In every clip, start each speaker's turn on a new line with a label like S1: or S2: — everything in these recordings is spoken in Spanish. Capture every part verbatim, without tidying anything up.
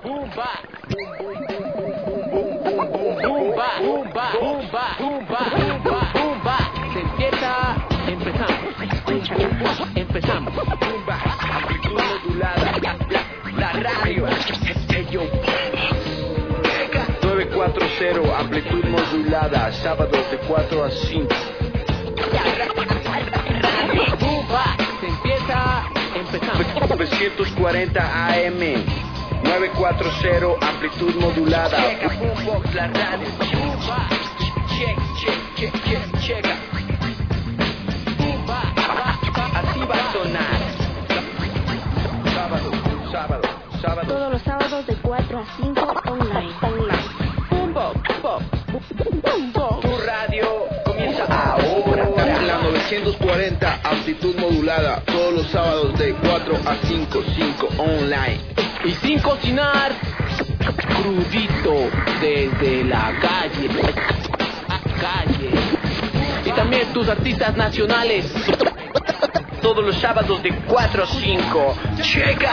S1: boom ba, boom ba, boom ba, boom ba, boom ba, boom ba, boom ba. Se empieza, empezamos, empezamos. Boom ba, amplitud modulada, la, la radio, ello. nueve cuatro cero, amplitud modulada, sábados de cuatro a cinco. Boom ba, se empieza, empezamos. novecientos cuarenta A M, nueve cuatro cero, amplitud modulada. Boombox, la radio. Boom ba, check, check, check, check, check. Boom ba, así va a sonar. Sábado, sábado, sábado.
S2: Todos los sábados de cuatro a cinco online. Online.
S1: Boombox, boombox. Tu radio comienza ahora.
S3: La novecientos cuarenta, amplitud modulada, todos los sábados de cuatro a cinco, cinco online.
S1: Y sin cocinar, crudito desde la calle, calle. Y también tus artistas nacionales, todos los sábados de cuatro a cinco. Checa.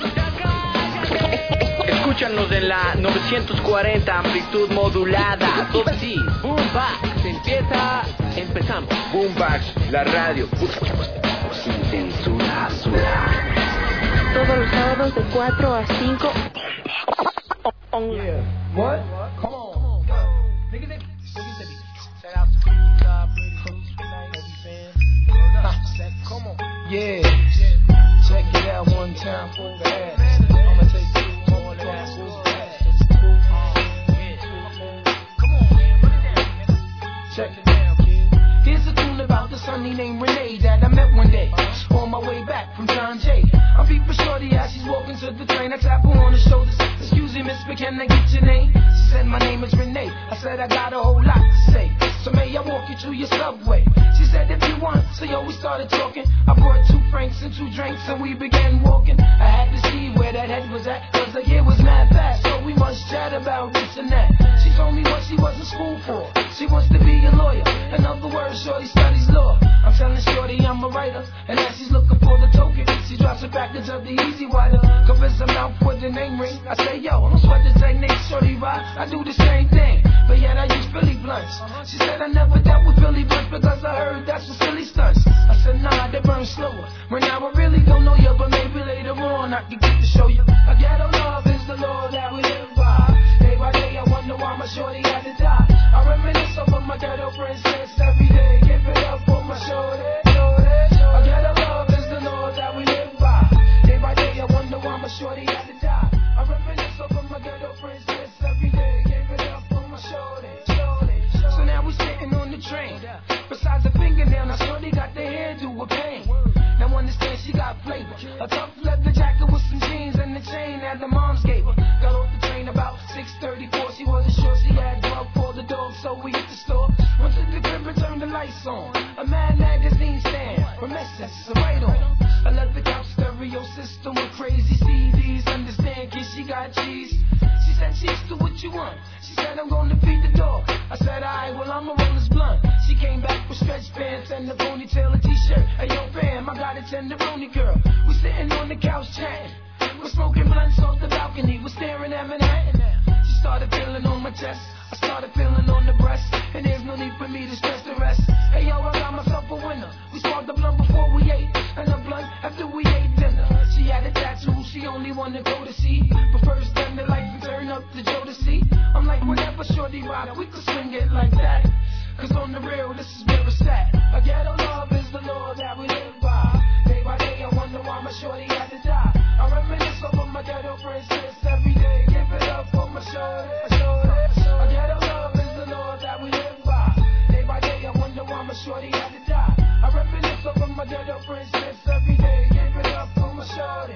S1: Escúchanos en la novecientos cuarenta, amplitud modulada. Todo así, boom ba, se empieza, empezamos.
S3: Boombox, la radio. Sin censura, censura.
S2: Todos los sábados de cuatro a cinco online.
S4: Yeah. What? Come on. Nigga, nigga. Shout out to uh, Brady Coach tonight, heavy fans. Come on. Yeah. Check it out one time for the ass. I'ma take you more than that. Come on, man. Put it down. Check it down, kid. Here's a tune about the sonny named Renee that I met one day on my way back from John Jay. I'm peeping shorty as she's walking to the train. I tap her on the shoulders. Excuse me, miss, but can I get your name? She said, my name is Renee. I said, I got a whole lot to say. So may I walk you to your subway? She said, if you want. So yo, we started talking. I brought two francs and two drinks and we began walking. I had to see where that head was at, cause the year was mad fast. So we must chat about this and that. She told me what she was in school for. She wants to be a lawyer. In other words, shorty studies law. I'm telling shorty I'm a writer. And as she's looking for the token, she drops a package of the easy water. Covers her mouth with the name ring. I say, yo, don't sweat the technique, shorty, right? I do the same thing, but yet I use Billy blunts. She said I never dealt with Billy blunts because I heard that's for silly stunts. I said, nah, they burn slower. Right now I really don't know you, but maybe later on I can get to show you. A ghetto love is the law that we live by. Day by day I wonder why my shorty had to die. I reminisce over my ghetto princess every day. Give it up for my shorty. A ghetto love is the law that we live by. Day by day I wonder why my shorty had to die. I reminisce over my ghetto princess every day. Give it up for my shorty. So now we sitting on the train. Besides the fingernail, now shorty got the hairdo with pain. Now understand she got flavor. A tough leather jacket with some jeans and the chain that the moms gave her. Got off the train about six thirty-four. She wasn't sure she had grub for the dog, so we hit the store. Went to the crib and turned the lights on. A Mad Magazine stand, Remessence, a right on. A leather couch stereo system with crazy C Ds. Understand, kid, she got cheese. She said, cheese to what you want. She said, I'm gonna feed the dog. I said, alright, well, I'ma roll this blunt. She came back with stretch pants and a ponytail, a t-shirt. Hey, yo, fam, I got a tenderoni girl. We sitting on the couch chatting. We're smoking blunts off the balcony. We're staring at Manhattan. She started feeling on my chest. I started feeling on the breast. And there's no need for me to stress the rest. Hey, yo, I got myself a winner. We sparked the blunt before we ate. And the blunt after we ate dinner. She had a tattoo. She only wanted to go to see. But first, then the lights would turn up to Joe to see. I'm like, whenever shorty ride, we could swing it like that. Cause on the real, this is where it's at. A ghetto love is the law that we live by. Day by day, I wonder why my shorty had to die. I reminisce over my ghetto princess every day. Give it up for my shorty. A ghetto love is the law that we live by. Day by day, I wonder why my shorty had to die. I reminisce over my ghetto princess every day. Give it up for my shorty.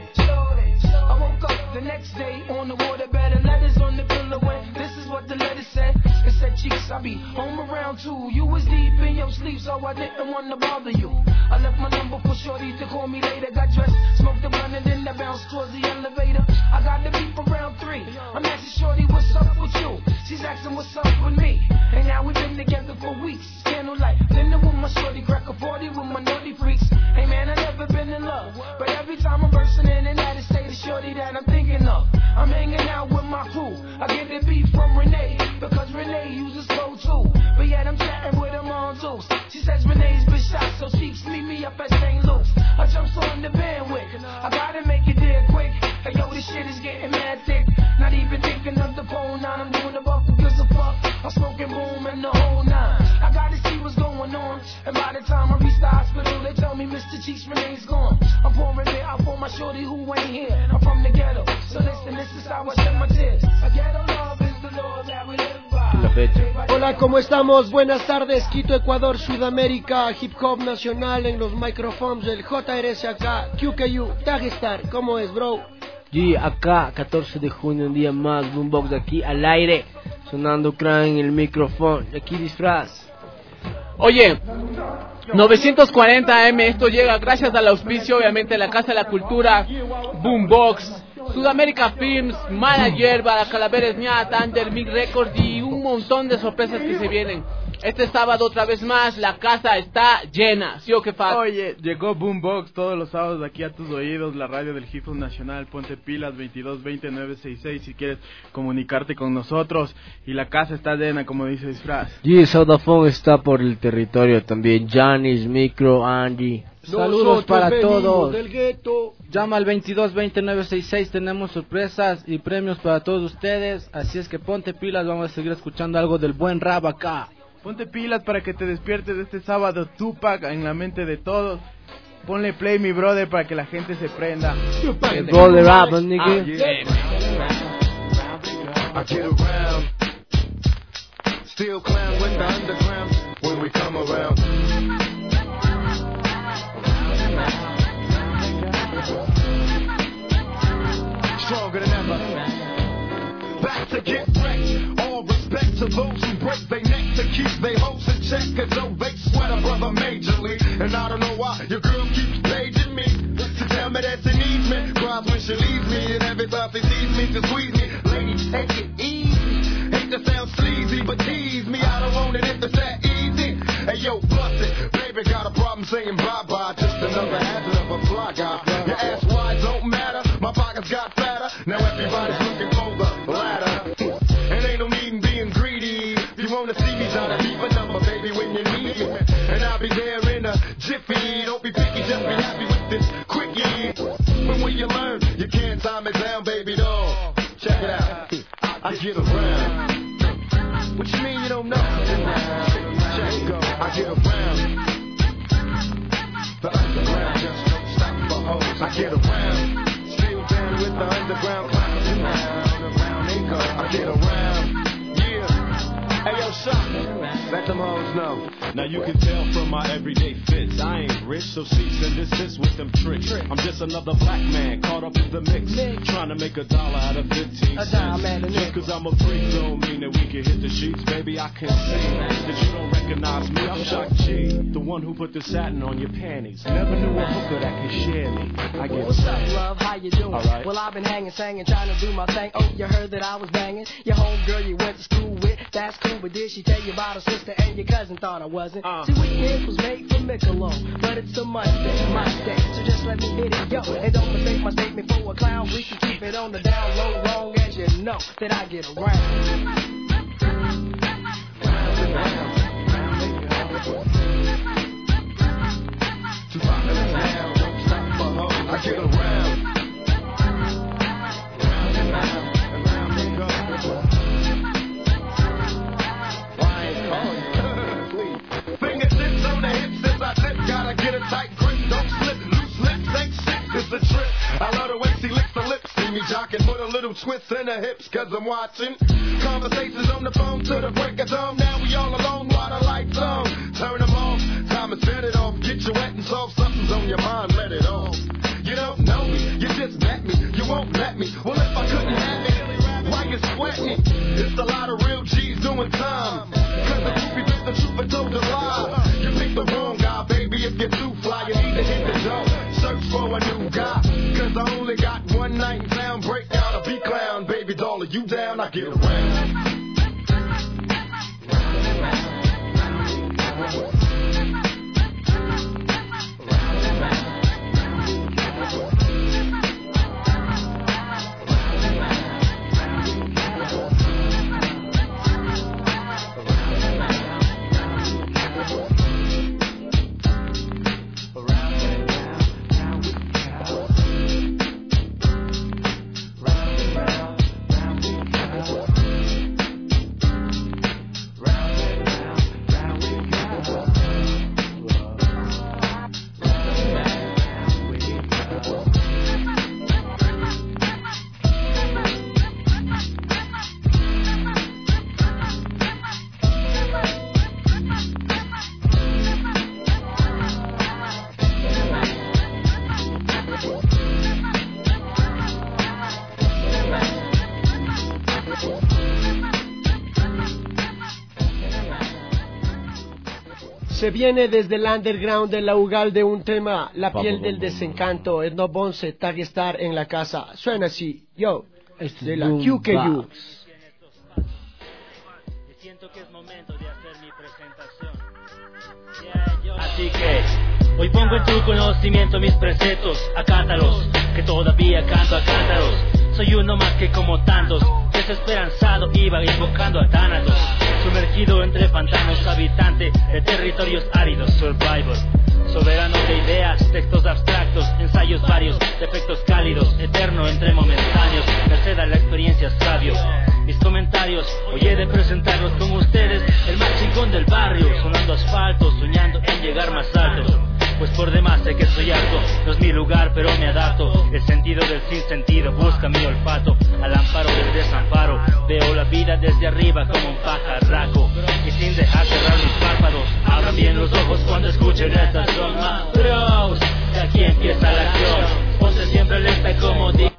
S4: I woke up the next day on the waterbed and letters on the pillow and this is what the letter said. It said, cheeks, I be home around two. You was deep in your sleep, so I didn't want to bother you. I left my number for shorty to call me later. Got dressed, smoked the blunt, and then I bounced towards the elevator. I got the beep around three. I'm asking shorty, what's up with you? She's asking what's up with me. And now we've been together for weeks. Candlelight, dinner with my shorty, crack a forty with my naughty freaks. Hey man, I never been in love, but every time I'm bursting in and out of state, the shorty that I'm thinking of. I'm hanging out with my crew. I get the beat from Renee, because Renee uses slow too. But yet I'm chatting with them on Zeus. She says Renee's been shot, so Cheeks meet me up at Saint Luke's. I jumps on the bandwagon. I gotta make it there quick. Hey yo, this shit is getting mad thick. Not even thinking of the pole nine. I'm doing the buck who gives a fuck. I'm smoking boom and the whole nine. I gotta see what's going on. And by the time I reach the hospital, they tell me Mister Cheeks Renee's gone. I'm pouring it out for my shorty who ain't here. I'm from the ghetto, so listen, this is how I shed my tears. A ghetto love is the law that we live by.
S5: Hola, ¿cómo estamos? Buenas tardes, Quito, Ecuador, Sudamérica, Hip Hop Nacional en los microphones del J R S acá, Q K U, Tagstar, ¿cómo es, bro?
S6: G acá, catorce de junio, un día más, Boombox aquí al aire, sonando crán en el micrófono, y aquí disfraz.
S7: Oye, novecientos cuarenta A M, esto llega gracias al auspicio, obviamente, de la Casa de la Cultura, Boombox, Sudamérica Films, Mala Hierba, Calaveras Ñat, Under Mix Records y un montón de sorpresas que se vienen. Este sábado otra vez más, la casa está llena, ¿sí o qué pasa?
S8: Oye, llegó Boombox todos los sábados aquí a tus oídos, la radio del Hip Hop Nacional. Ponte pilas, veintidós veinte nueve sesenta y seis si quieres comunicarte con nosotros. Y la casa está llena, como dice Disfraz.
S6: G Saudafone está por el territorio también, Janis, Micro, Andy. Saludos para todos. Llama al veintidós veinte nueve sesenta y seis, tenemos sorpresas y premios para todos ustedes. Así es que ponte pilas, vamos a seguir escuchando algo del buen rap acá.
S8: Ponte pilas para que te despiertes este sábado, Tupac en la mente de todos. Ponle play, mi brother, para que la gente se prenda.
S6: Roll the rap, nigga.
S8: Ah, yeah.
S3: I get around, still clown with the underground when we come around. Stronger than ever. Back to get wrecked. All respect to those who break their neck to keep their hopes in check. Cause though they sweat a brother majorly. And I don't know why your girl keeps paging me to tell me that she needs me. Cries when she leaves me, and every time she sees me to squeeze me. Lady, take it easy. Hate to sound sleazy, but tease me. I don't want it if it's that easy. Hey yo, bust it. Baby got a problem saying bye-bye. Just another hazard of a fly guy. Your ass wide don't matter. My pockets got fatter. Now everybody's looking for the ladder. And ain't no need in being greedy. If you wanna see me, try to leave a number, baby, when you need me. And I'll be there in a jiffy. Don't be picky, just be happy with this quickie. But when you learn, you can't time it down, baby doll. Check it out. I get around. What you mean you don't know? Check it go. I get around. The underground just don't stop for hoes. I get around. Still down with the underground clowns. Around, around they go. I get around. Yeah. Hey yo, shot. Let them hoes know.
S9: Now you can tell from my everyday fits, I ain't rich, so cease and desist with them tricks. I'm just another black man caught up in the mix, trying to make a dollar out of fifteen cents. Just cause I'm a freak don't mean that we can hit the sheets. Baby, I can see that you don't recognize me. I'm Shock G, the one who put the satin on your panties. Never knew a hooker that could share me. I get
S10: What's up, love? How you doing?
S9: Right.
S10: Well, I've been hanging, singing, trying to do my thing. Oh, you heard that I was banging your homegirl you went to school with. That's cool, but did she tell you about her sister and your cousin? Thought I wasn't. Uh. See, weekend was made for Michelob, but it's a Monday, my day, so just let me hit it, yo. And don't mistake my statement for a clown. We can keep it on the down low, long as you know that I get around. Round and round, round and round.
S3: To rock it down, don't stop for hoes. I get around. Round and round, and round they go. Why ain't calling you? Please. Fingertips on the hips as I dip. Gotta get a tight grip, don't slip. Loose lips ain't shit, it's a trip. I love the way she licks the lips. See me jocking, put a little twist in her hips, cause I'm watching. Conversations on the phone to the break of dawn. Now we all alone while the lights on. Turn them off, time to set it off. Get you wet and soft, something's on your mind, let it off. You don't know me, you just met me, you won't let me. Well, if I couldn't have it, why you sweating? It's a lot of real G's doing time. Cause the groupie bit the truth and told a lie. You picked the wrong guy, baby, if you're too fly, you need to hit the door. Search for a new guy, cause I only got one night in town. Break out a B-clown, baby doll, are you down? I get around.
S5: Se viene desde el underground de la Ugalde un tema, La piel del desencanto, Etno Bonce, Tagestar en la casa. Suena así, yo, de la Q K U.
S11: Siento que es momento de hacer mi presentación. Así que hoy pongo en tu conocimiento mis preceptos, acátalos, que todavía canto a cántaros. Soy uno más que como tantos, desesperanzado iba invocando a Thanatos. Sumergido entre pantanos, habitante de territorios áridos, survivor. Soberano de ideas, textos abstractos, ensayos varios, defectos cálidos, eterno entre momentáneos, merced a la experiencia sabio. Mis comentarios, hoy he de presentarlos con ustedes, el más chingón del barrio, sonando asfalto, soñando en llegar más alto. Pues por demás sé que soy harto, no es mi lugar pero me adapto. El sentido del sinsentido busca mi olfato, al amparo del desamparo. Veo la vida desde arriba como un pajarraco, y sin dejar cerrar mis párpados. Abran bien los ojos cuando escuchen esta zona. Bros, que aquí empieza la acción. Ponte siempre alerta como di.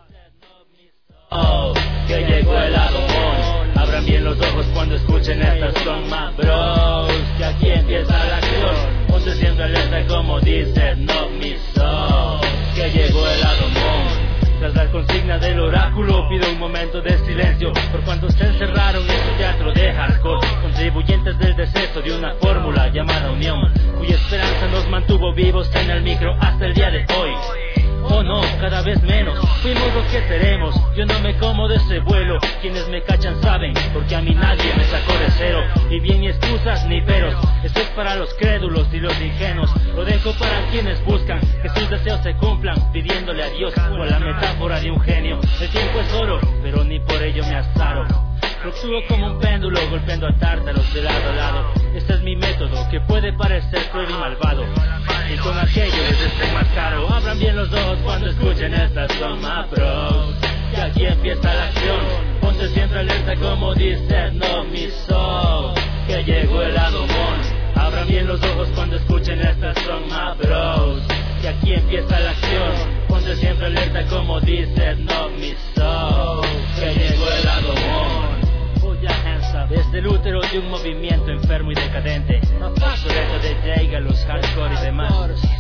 S11: Oh, que llegó el Adomón. Abran bien los ojos cuando escuchen esta zona. Bros, que aquí empieza la acción. Ponte siempre alerta como dice no mi soul, que llegó el Adomón. Tras la consigna del oráculo pido un momento de silencio por cuantos se encerraron en su teatro de hardcore, contribuyentes del deceso de una fórmula llamada unión, cuya esperanza nos mantuvo vivos en el micro hasta el día de hoy. Oh no, cada vez menos, fuimos lo que seremos. Yo no me como de ese vuelo, quienes me cachan saben, porque a mí nadie me sacó de cero. Y bien ni excusas ni peros, esto es para los crédulos y los ingenuos. Lo dejo para quienes buscan que sus deseos se cumplan, pidiéndole a Dios o a la metáfora de un genio. El tiempo es oro, pero ni por ello me azaro. Fluctúo como un péndulo, golpeando a tártaros de lado a lado. Este es mi método, que puede parecer cruel y malvado, y con aquello les desenmascaro. Abran bien los ojos cuando escuchen esta soma, bros, que aquí empieza la acción. Ponte siempre alerta como dice no mi soul, que llegó el Adomón. Abran bien los ojos cuando escuchen esta soma, bros, que aquí empieza la acción. Ponte siempre alerta como dice no mi soul, que llegó el Adomón. Desde el útero de un movimiento enfermo y decadente, obsoleto de Jaiga, los hardcore y demás.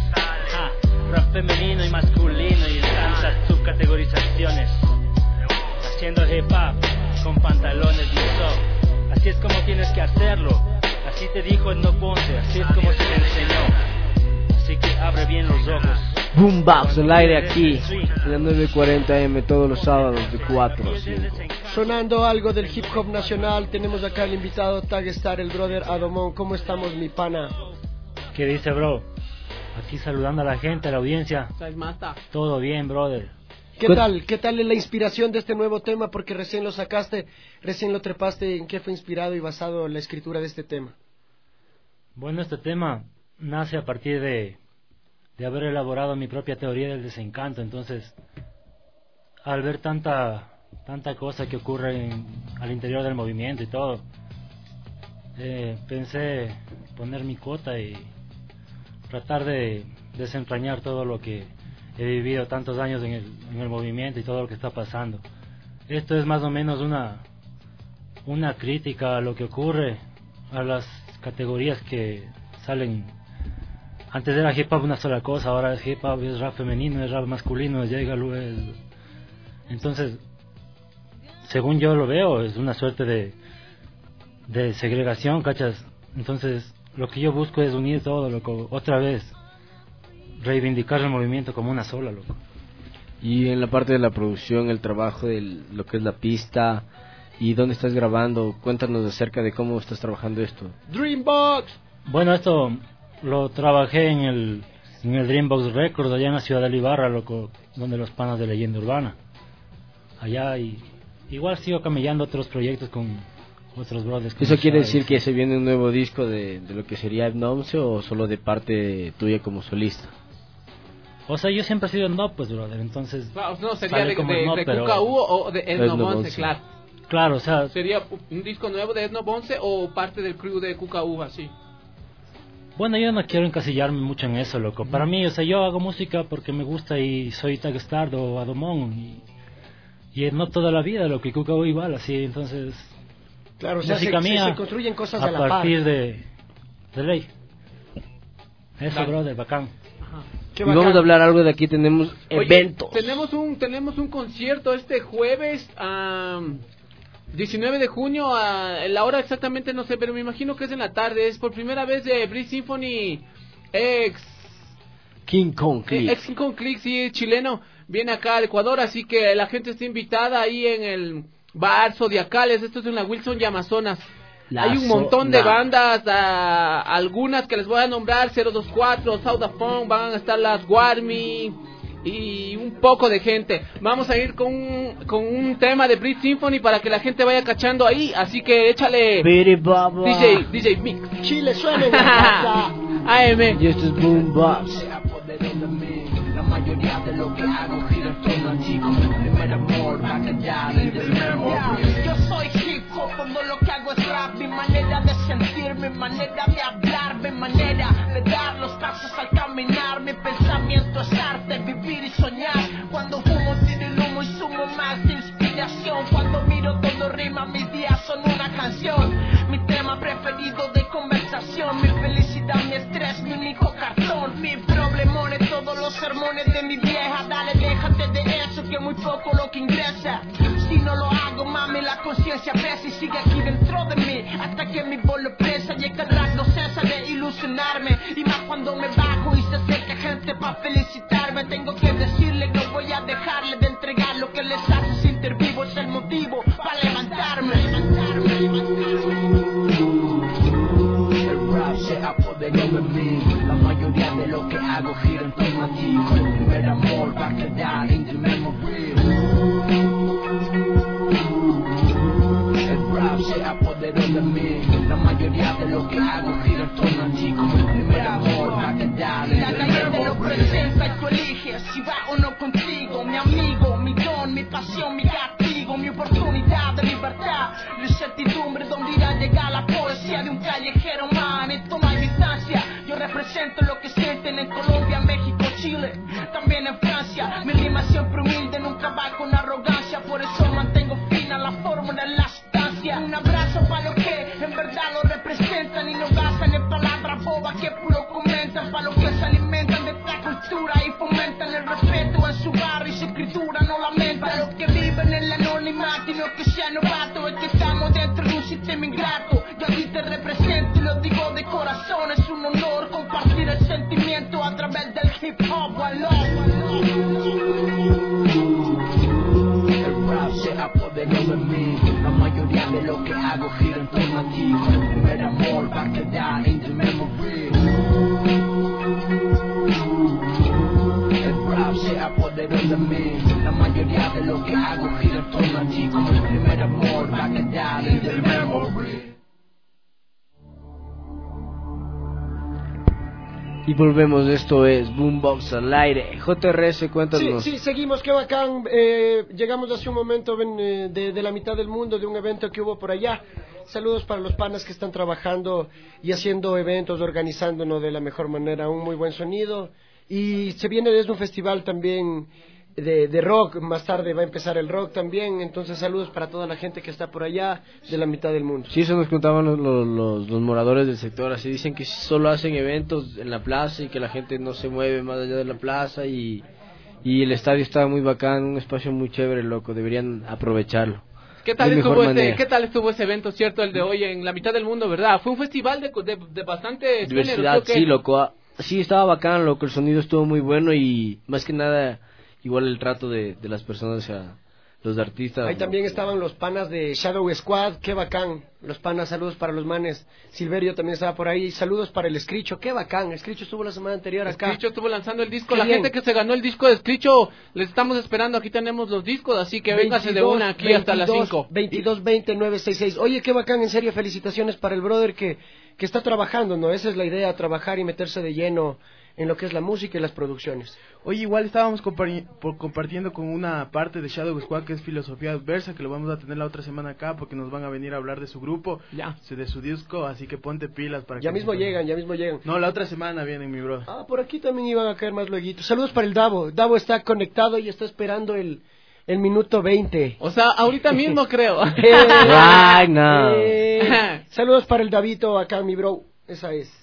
S11: Ah, rap femenino y masculino y tantas subcategorizaciones. Haciendo hip hop con pantalones liso. Así es como tienes que hacerlo. Así te dijo Etno Bonce, así es como se te enseñó. Así que abre bien los ojos.
S6: Boombox al aire aquí, en la nueve cuarenta eme todos los sábados de cuatro a cinco.
S5: Sonando algo del hip hop nacional, tenemos acá al invitado Tagestar, el brother Adomón. ¿Cómo estamos, mi pana?
S12: ¿Qué dice, bro? Aquí saludando a la gente, a la audiencia. Todo bien, brother.
S5: ¿Qué tal? ¿Qué tal es la inspiración de este nuevo tema? Porque recién lo sacaste, recién lo trepaste. ¿En qué fue inspirado y basado la escritura de este tema?
S12: Bueno, este tema nace a partir de, de haber elaborado mi propia teoría del desencanto. Entonces, al ver tanta tanta cosa que ocurre en, al interior del movimiento y todo, eh, pensé poner mi cuota y tratar de desentrañar todo lo que he vivido tantos años en el, en el movimiento y todo lo que está pasando. Esto es más o menos una una crítica a lo que ocurre, a las categorías que salen. Antes era hip hop una sola cosa, ahora es hip hop, es rap femenino, es rap masculino, llega el... Entonces, según yo lo veo, es una suerte de de segregación, ¿cachas? Entonces, lo que yo busco es unir todo, loco, otra vez reivindicar el movimiento como una sola, loco.
S6: Y en la parte de la producción, el trabajo de lo que es la pista y dónde estás grabando, cuéntanos acerca de cómo estás trabajando esto.
S5: Dreambox.
S12: Bueno, esto lo trabajé en el en el Dreambox Records allá en la ciudad de Ibarra, loco, donde los panas de Leyenda Urbana. Allá, y igual sigo camellando otros proyectos con otros brothers.
S6: ¿Eso quiere decir que se viene un nuevo disco de, de lo que sería Etno Bonce o solo de parte tuya como solista?
S12: O sea, yo siempre he sido no, pues, brother, entonces...
S7: Claro, no, sería de, de,
S12: no,
S7: de
S12: pero...
S7: Q K U o de Etno Bonce, claro.
S12: Claro, o sea...
S7: ¿Sería un disco nuevo de Etno Bonce o parte del crew de Q K U, así?
S12: Bueno, yo no quiero encasillarme mucho en eso, loco. Para mí, o sea, yo hago música porque me gusta y soy Tagestar o Adomón y... Y no toda la vida, lo que Q K U igual, así, entonces...
S5: Claro, o sea, se,
S12: mía,
S5: se, se construyen cosas a,
S12: a
S5: la par.
S12: partir de, de ley. Eso, brother, bacán.
S6: Y vamos a hablar algo de aquí, tenemos
S7: Oye,
S6: eventos.
S7: Tenemos un tenemos un concierto este jueves, um, diecinueve de junio, a la hora exactamente no sé, pero me imagino que es en la tarde. Es por primera vez de Breeze Symphony, ex
S6: King Kong Click.
S7: Ex King Kong Click, sí, es chileno, viene acá al Ecuador, así que la gente está invitada ahí en el bar Zodiacales. Esto es en la Wilson y Amazonas. La Hay un montón de bandas, uh, algunas que les voy a nombrar: cero dos cuatro, Saudafone, van a estar las Warmy y un poco de gente. Vamos a ir con un, con un tema de Breeze Symphony para que la gente vaya cachando ahí, así que échale D J, D J Mix.
S5: Chile suena en la casa.
S7: A M.
S6: Y esto es Boombox.
S10: La mayoría de lo que hago gira en torno a ti, como el primer amor, va a callar el Yo soy hip hop, todo lo que hago es rap. Mi manera de sentir, mi manera de hablar, mi manera de dar los pasos al caminar. Mi pensamiento es arte, vivir y soñar. Cuando fumo tiro el humo y sumo más de inspiración. Cuando miro todo rima, mis días son una canción. Mi tema preferido de conversación, mi felicidad, mi estrés, mi único cartón. Mi problemones, todos los sermones de mi vieja. Dale, déjate de eso, que muy poco lo que ingresa. Si no lo hago, mami, la conciencia pesa y sigue aquí dentro de mí, hasta que mi voz lo presa. Y el rap no cesa de ilusionarme, y más cuando me bajo y se acerca gente pa' felicitarme. Tengo que decirle que voy a dejarle de entregar lo que les hace sentir vivo. Es el motivo para levantarme, levantarme, levantarme. El rap se apoderó de mí, la mayoría de lo que hago gira en torno a ti. Fue el primer amor, va a quedar in the memory. El rap se apoderó de mí, la mayoría de lo que hago gira en torno a ti. Como el primer amor, va a quedar in the memory. La calle te lo presenta y tú eliges si va o no contigo. Mi amigo, mi don, mi pasión, mi castigo, mi oportunidad de libertad, la incertidumbre donde irá a llegar la poesía de un callejero man. Esto no hay distancia, yo represento lo que sienten en Colombia, México, Chile, también en Francia. Mi rima siempre humilde, nunca va con arrogancia, por eso mantengo fina la fórmula en la sustancia. Un abrazo para los que en verdad lo representan y no gastan en palabras bobas que puro comentan, para los que se alimentan de esta cultura y fomentan el respeto en su barrio y su escritura no lamenta. Para los que viven en el anonimato y no que sean novatos, es que estamos dentro de un sistema ingrato. Yo a ti te represento y lo digo de corazón, es un honor compartir el sentimiento a través del hip hop. El rap se apoderó de mí, la mayoría de lo que hago gira en torno a ti. El primer amor va a quedar in the memory. El rap se apoderó de mí, la mayoría de lo que hago gira en torno a ti. Como el primer amor va a quedar in the memory.
S6: Y volvemos, esto es Boombox al aire. J R S, cuéntanos.
S5: Sí, sí, seguimos, qué bacán. Eh, llegamos hace un momento ven, eh, de, de la mitad del mundo, de un evento que hubo por allá. Saludos para los panas que están trabajando y haciendo eventos, organizándonos de la mejor manera. Un muy buen sonido. Y se viene desde un festival también de, de rock. Más tarde va a empezar el rock también. Entonces, saludos para toda la gente que está por allá de la mitad del mundo.
S6: Sí, eso nos contaban los, los, los moradores del sector. Así dicen que solo hacen eventos en la plaza y que la gente no se mueve más allá de la plaza. Y, y el estadio está muy bacán, un espacio muy chévere, loco. Deberían aprovecharlo.
S7: ¿Qué tal, estuvo ese, ¿Qué tal estuvo ese evento, cierto, el de hoy en la mitad del mundo, verdad? Fue un festival de, de, de bastante
S6: diversidad, sí, loco. Sí, estaba bacán, loco. El sonido estuvo muy bueno y más que nada, igual el trato de, de las personas, o sea, los artistas.
S5: Ahí también estaban los panas de Shadow Squad, qué bacán. Los panas, saludos para los manes. Silverio también estaba por ahí. Saludos para el Escricho, qué bacán. Escricho estuvo la semana anterior acá.
S7: Escricho estuvo lanzando el disco.
S5: Qué
S7: la
S5: bien.
S7: Gente que se ganó el disco de Escricho, les estamos esperando. Aquí tenemos los discos, así que véngase de una aquí hasta las cinco.
S5: veintidós veinte nueve sesenta y seis. Oye, qué bacán, en serio, felicitaciones para el brother que, que está trabajando, ¿no? Esa es la idea, trabajar y meterse de lleno en lo que es la música y las producciones.
S8: Oye, igual estábamos compari- por compartiendo con una parte de Shadow Squad que es Filosofía Adversa, que lo vamos a tener la otra semana acá porque nos van a venir a hablar de su grupo,
S7: ya,
S8: de su disco, así que ponte pilas para
S5: ya
S8: que...
S5: mismo llegan, ya mismo llegan.
S8: No, la otra semana vienen, mi bro.
S5: Ah, por aquí también iban a caer más lueguitos. Saludos para el Davo. Davo está conectado y está esperando el, el minuto veinte.
S7: O sea, ahorita mismo creo.
S5: Eh,
S6: right now.
S5: Eh, saludos para el Davito acá, mi bro. Esa es.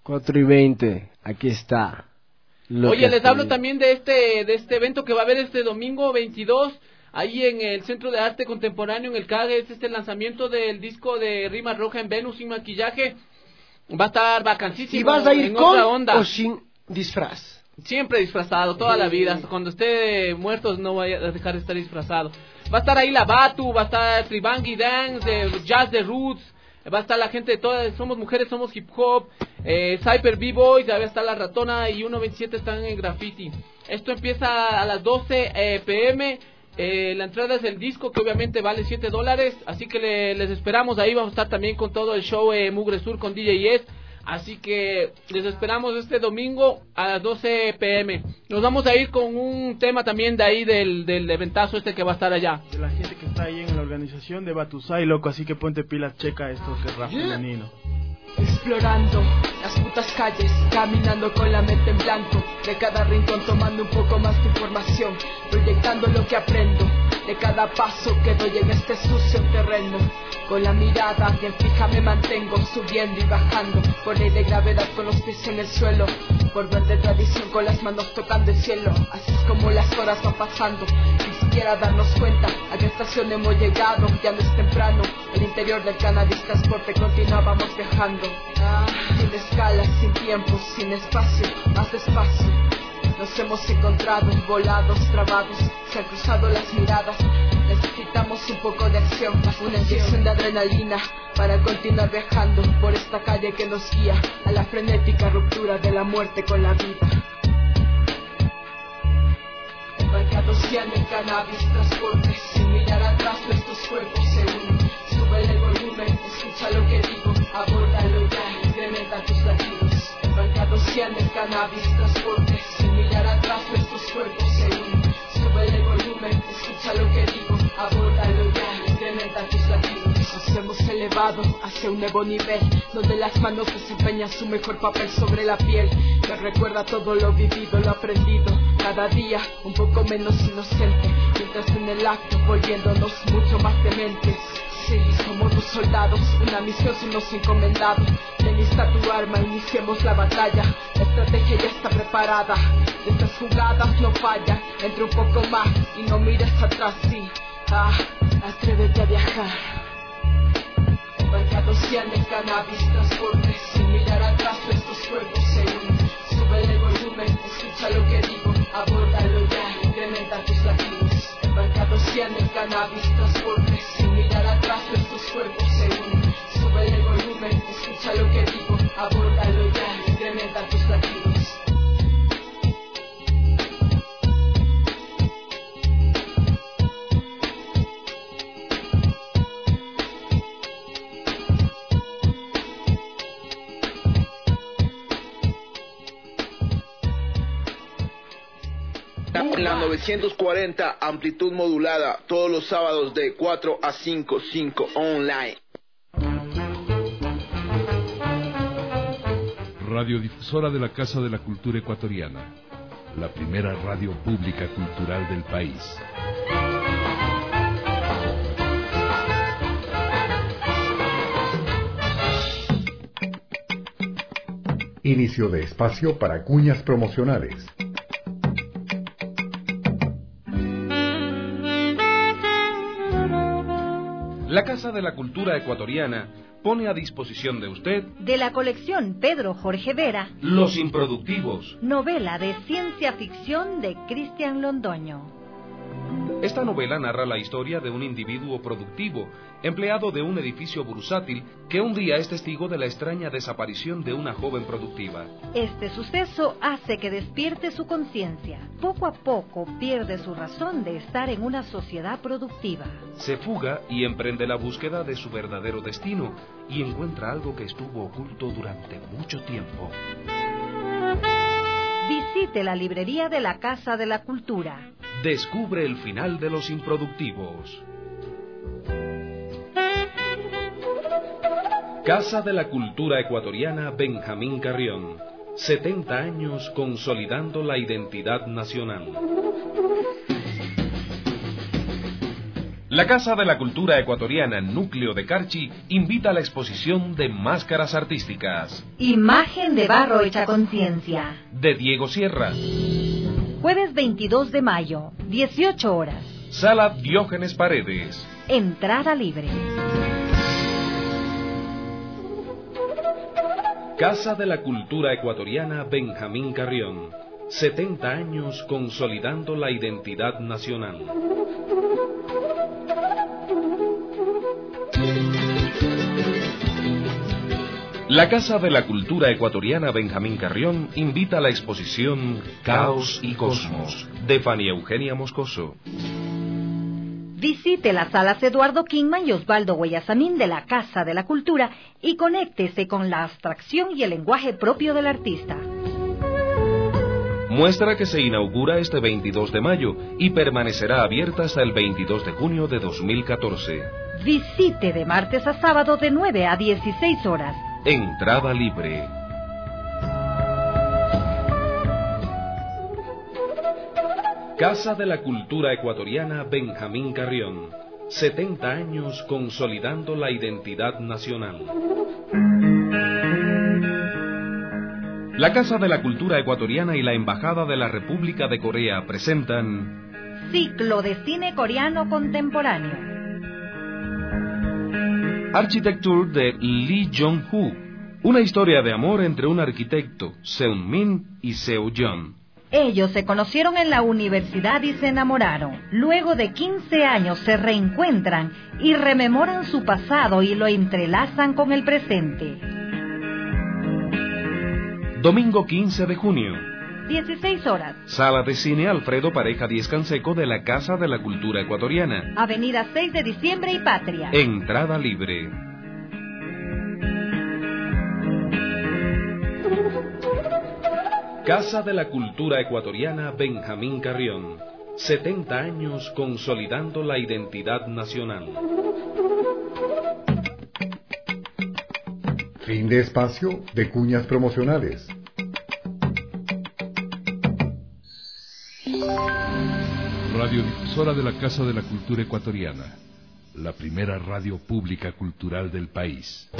S6: cuatro y veinte, aquí está.
S7: Oye, les hablo también de este de este evento que va a haber este domingo veintidós, ahí en el Centro de Arte Contemporáneo, en el C A G. Es este lanzamiento del disco de Rima Roja en Venus sin maquillaje. Va a estar vacancísimo.
S5: ¿Y vas a ir
S7: en
S5: con
S7: otra onda.
S5: o sin disfraz?
S7: Siempre disfrazado, toda la vida. Hasta cuando esté muerto no voy a dejar de estar disfrazado. Va a estar ahí la Batu, va a estar Tribangi Dance, de Jazz de Roots, va a estar la gente de todas, Somos Mujeres, Somos Hip Hop, eh, Cyper B-Boys, va a estar La Ratona y uno veintisiete están en Graffiti. Esto empieza a las doce eh, pm. Eh, la entrada es el disco, que obviamente vale siete dólares, así que le, les esperamos ahí. Vamos a estar también con todo el show eh, Mugre Sur con D J S, así que les esperamos este domingo a las doce pm. Nos vamos a ir con un tema también de ahí del, del eventazo este que va a estar allá.
S8: De la gente que está ahí en la organización de Batusai, loco, así que ponte pilas, checa esto que es rap femenino.
S10: Explorando las putas calles, caminando con la mente en blanco, de cada rincón tomando un poco más de información, proyectando lo que aprendo, de cada paso que doy en este sucio terreno. Con la mirada bien fija me mantengo, subiendo y bajando, por ley de gravedad con los pies en el suelo, por ver de tradición con las manos tocando el cielo. Así es como las horas van pasando, sin siquiera darnos cuenta a qué estación hemos llegado. Ya no es temprano, el interior del cannabis transporte continuábamos viajando. Ah, sin escalas, sin tiempo, sin espacio, más despacio. Nos hemos encontrado, volados, trabados, se han cruzado las miradas. Necesitamos un poco de acción, una inyección de adrenalina para continuar viajando por esta calle que nos guía a la frenética ruptura de la muerte con la vida. Embarcados ya en el cannabis, transporte, sin mirar atrás nuestros cuerpos se unen. Sube el volumen, escucha lo que digo, abórdalo ya, incrementa tus latidos. Embarcados ya en el cannabis, transporte, sin mirar atrás nuestros cuerpos se unen. Sube el volumen, escucha lo que digo, abórdalo ya, incrementa tus latidos. Nos hemos elevado hacia un nuevo nivel, donde las manos desempeñan su mejor papel sobre la piel. Me recuerda todo lo vivido, lo aprendido, cada día un poco menos inocente, mientras en el acto volviéndonos mucho más dementes. Sí, somos dos soldados, una misión se nos ha encomendado. Tenista tu arma, iniciemos la batalla. La estrategia ya está preparada. Estas jugadas no fallan. Entre un poco más y no mires atrás, sí. Ah, atrévete a viajar. Embarcados ya en el cannabis, transporte, sin mirar atrás nuestros cuerpos se unen. Sube el volumen, escucha lo que digo, abórdalo ya, incrementa tus latidos. Embarcados ya en el cannabis, transporte, sin mirar atrás nuestros cuerpos se unen. Sube el volumen, escucha lo que digo, abórdalo ya, incrementa tus latidos.
S1: En la novecientos cuarenta, amplitud modulada, todos los sábados de cuatro a cinco, cinco online.
S13: Radiodifusora de la Casa de la Cultura Ecuatoriana, la primera radio pública cultural del país.
S14: Inicio de espacio para cuñas promocionales.
S15: La Casa de la Cultura Ecuatoriana pone a disposición de usted
S16: de la colección Pedro Jorge Vera
S15: Los Improductivos,
S16: novela de ciencia ficción de Cristian Londoño.
S15: Esta novela narra la historia de un individuo productivo, empleado de un edificio bursátil, que un día es testigo de la extraña desaparición de una joven productiva.
S16: Este suceso hace que despierte su conciencia. Poco a poco pierde su razón de estar en una sociedad productiva.
S15: Se fuga y emprende la búsqueda de su verdadero destino, y encuentra algo que estuvo oculto durante mucho tiempo.
S16: Visite la librería de la Casa de la Cultura.
S15: Descubre el final de Los Improductivos. Casa de la Cultura Ecuatoriana Benjamín Carrión. setenta años consolidando la identidad nacional. La Casa de la Cultura Ecuatoriana Núcleo de Carchi invita a la exposición de máscaras artísticas.
S16: Imagen de barro hecha conciencia.
S15: De Diego Sierra.
S16: Jueves veintidós de mayo, dieciocho horas.
S15: Sala Diógenes Paredes.
S16: Entrada libre.
S15: Casa de la Cultura Ecuatoriana Benjamín Carrión. setenta años consolidando la identidad nacional. La Casa de la Cultura Ecuatoriana Benjamín Carrión invita a la exposición Caos y Cosmos, de Fanny Eugenia Moscoso.
S16: Visite las salas Eduardo Kingman y Osvaldo Guayasamín de la Casa de la Cultura y conéctese con la abstracción y el lenguaje propio del artista.
S15: Muestra que se inaugura este veintidós de mayo y permanecerá abierta hasta el veintidós de junio de dos mil catorce.
S16: Visite de martes a sábado de nueve a dieciséis horas.
S15: Entrada libre. Casa de la Cultura Ecuatoriana Benjamín Carrión. setenta años consolidando la identidad nacional. La Casa de la Cultura Ecuatoriana y la Embajada de la República de Corea presentan
S16: Ciclo de Cine Coreano Contemporáneo.
S15: Architecture de Lee Jong-hoo. Una historia de amor entre un arquitecto, Seung-min, y Seo-yeon.
S16: Ellos se conocieron en la universidad y se enamoraron. Luego de quince años se reencuentran y rememoran su pasado y lo entrelazan con el presente.
S15: Domingo quince de junio.
S16: dieciséis horas.
S15: Sala de Cine Alfredo Pareja Díez Canseco de la Casa de la Cultura Ecuatoriana.
S16: Avenida seis de diciembre y Patria.
S15: Entrada libre. Casa de la Cultura Ecuatoriana Benjamín Carrión. setenta años consolidando la identidad nacional.
S14: Fin de espacio de cuñas promocionales.
S13: Radiodifusora de la Casa de la Cultura Ecuatoriana, la primera radio pública cultural del país.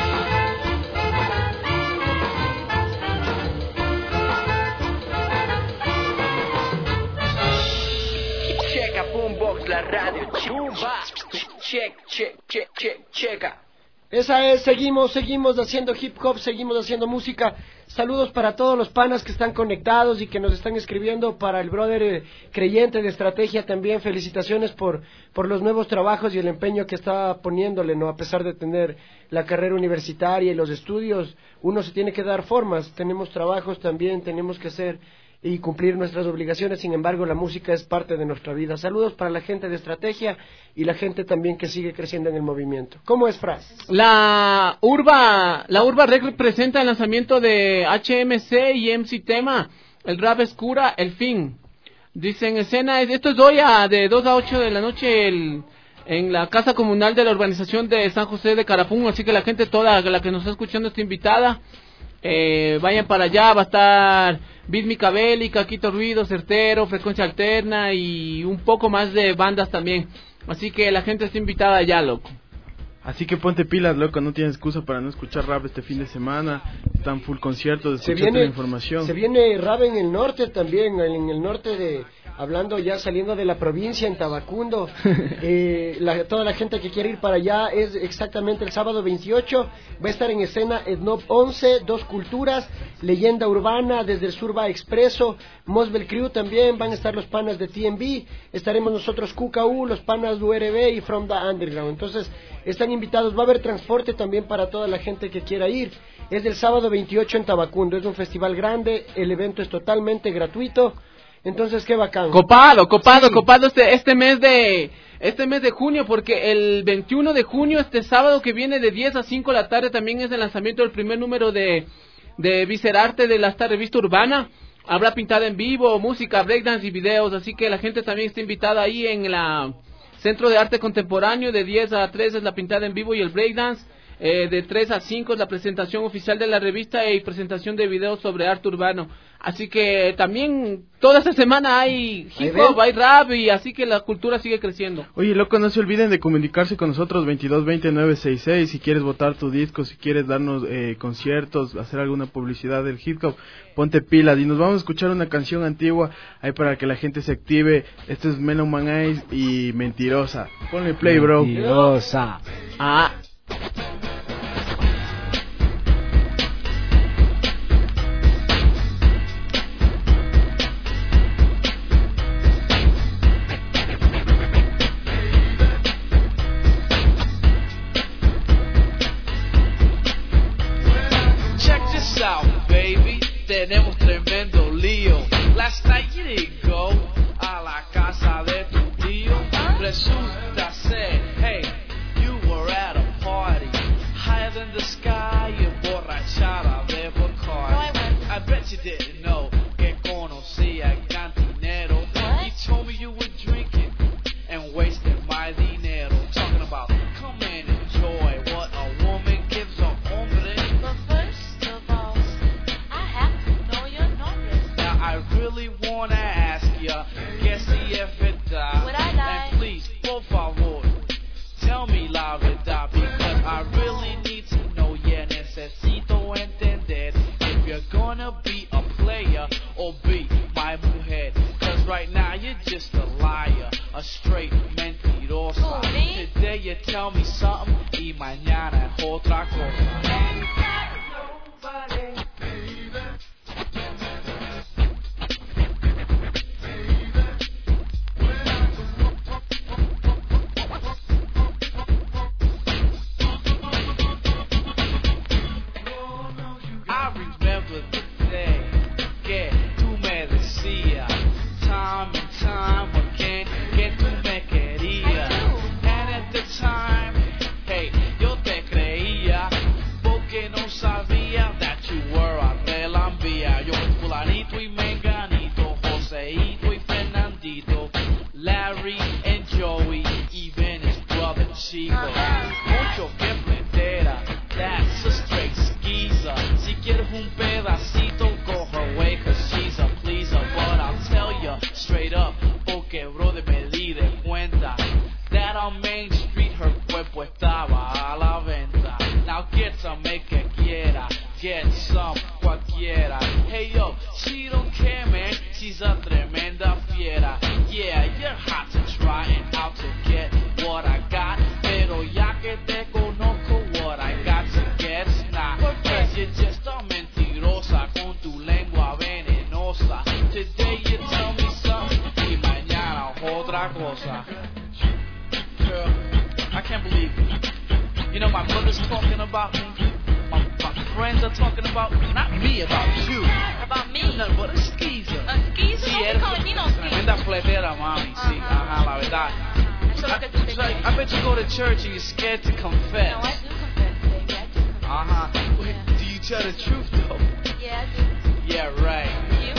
S1: Checa Boombox, la radio chumba. Check, check, check, check, checa.
S5: Esa es, seguimos, seguimos haciendo hip hop, seguimos haciendo música. Saludos para todos los panas que están conectados y que nos están escribiendo, para el brother eh, creyente de Estrategia también. Felicitaciones por, por los nuevos trabajos y el empeño que está poniéndole, ¿no? A pesar de tener la carrera universitaria y los estudios, uno se tiene que dar formas. Tenemos trabajos también, tenemos que hacer y cumplir nuestras obligaciones. Sin embargo, la música es parte de nuestra vida. Saludos para la gente de Estrategia y la gente también que sigue creciendo en el movimiento. ¿Cómo es, Fras?
S7: La Urba, la Urba Rec presenta el lanzamiento de H M C y M C Tema, el rap es cura, el fin. Dicen escena, esto es hoy a, de dos a ocho de la noche el, en la Casa Comunal de la Urbanización de San José de Carapún, así que la gente toda la que nos está escuchando está invitada. Eh, vayan para allá, va a estar Bítmica Bélica, Quito Ruido, Certero, Frecuencia Alterna y un poco más de bandas también. Así que la gente está invitada allá, loco.
S8: Así que ponte pilas, loco, no tienes excusa para no escuchar rap este fin de semana. Están full conciertos,
S5: se
S8: escuchate
S5: viene,
S8: la información.
S5: Se viene rap en el norte también, en el norte de... Hablando ya saliendo de la provincia, en Tabacundo, eh, la, toda la gente que quiere ir para allá es exactamente el sábado veintiocho, va a estar en escena Etnop once, Dos Culturas, Leyenda Urbana, Desde el Sur va Expreso, Mosbel Crew también, van a estar los panas de T M B, estaremos nosotros Q K U, los panas de U R B y From the Underground. Entonces están invitados, va a haber transporte también para toda la gente que quiera ir. Es del sábado veintiocho en Tabacundo, es un festival grande, el evento es totalmente gratuito. Entonces, qué bacán.
S7: Copado, copado, sí. copado este, este mes de este mes de junio, porque el veintiuno de junio, este sábado que viene de diez a cinco de la tarde, también es el lanzamiento del primer número de, de Viscerarte de la esta revista urbana. Habrá pintada en vivo, música, breakdance y videos, así que la gente también está invitada ahí en la Centro de Arte Contemporáneo, de diez a tres es la pintada en vivo y el breakdance. Eh, de tres a cinco es la presentación oficial de la revista y presentación de videos sobre arte urbano. Así que también toda esta semana hay hip hop, hay rap, y así que la cultura sigue creciendo.
S8: Oye, loco, no se olviden de comunicarse con nosotros, veintidós veinte nueve sesenta y seis, si quieres votar tu disco, si quieres darnos eh, conciertos, hacer alguna publicidad del hip hop, ponte pilas. Y nos vamos a escuchar una canción antigua ahí para que la gente se active. Esto es Melon Man Eyes y Mentirosa. Ponle play, bro.
S6: Mentirosa.
S7: Ah.
S17: Tenemos tremendo lío. Last night you didn't go a la casa de tu tío. Resulta ser, hey, you were at a party higher than the sky, emborrachada de Bacardi. I bet you didn't know que conocía el cantinero. He told me you were drinking and wasting my dinero. Talking about come and enjoy what a woman gives a hombre. But first of all, I really wanna ask ya, que si es verdad. Would I lie? And please, por favor, tell me la verdad, because I really need to know. Yeah, necesito entender if you're gonna be a player or be my mujer. Cause right now you're just a liar, a straight mentirosa. Who, me? Today you tell me something y mañana es otra cosa. Time and time again que tú me querías. And at the time, hey, yo te creía porque no sabía that you were a relambía. Yo soy fulanito y menganito, Joseito y Fernandito, Larry and Joey, even his brother Chico. Mucho que pretera, that's a straight skeezer. Si quieres un pedacito, go her way cause she's a pleaser. But I'll tell you straight up, porque brother me di de cuenta that on Main Street her cuerpo estaba a la venta. Now get some, make que quiera, get some, cualquiera. Hey yo, she don't care man, she's a tremenda fiera. Yeah, you're hot to try and out to get what I got, pero ya que te conozco, what I got to get's not. Cause you're just a mentirosa con tu lengua venenosa. Today you tell me something y mañana otra cosa. Girl, I can't believe it. You know my mother's talking about me, my, my friends are talking about me, not me, about you.
S18: About me?
S17: No, but a skeezer.
S18: A skeezer?
S17: Sí,
S18: Don't
S17: eres
S18: be calling me no skeezer.
S17: Tremenda fletera, mami, uh-huh. Sí, ajá, la verdad. I, like, I bet you go to church and you're scared to confess.
S18: No, I do confess, baby, I do confess.
S17: Uh-huh.
S18: Yeah.
S17: Wait, do you tell the truth, though?
S18: Yeah, I do.
S17: Yeah, right.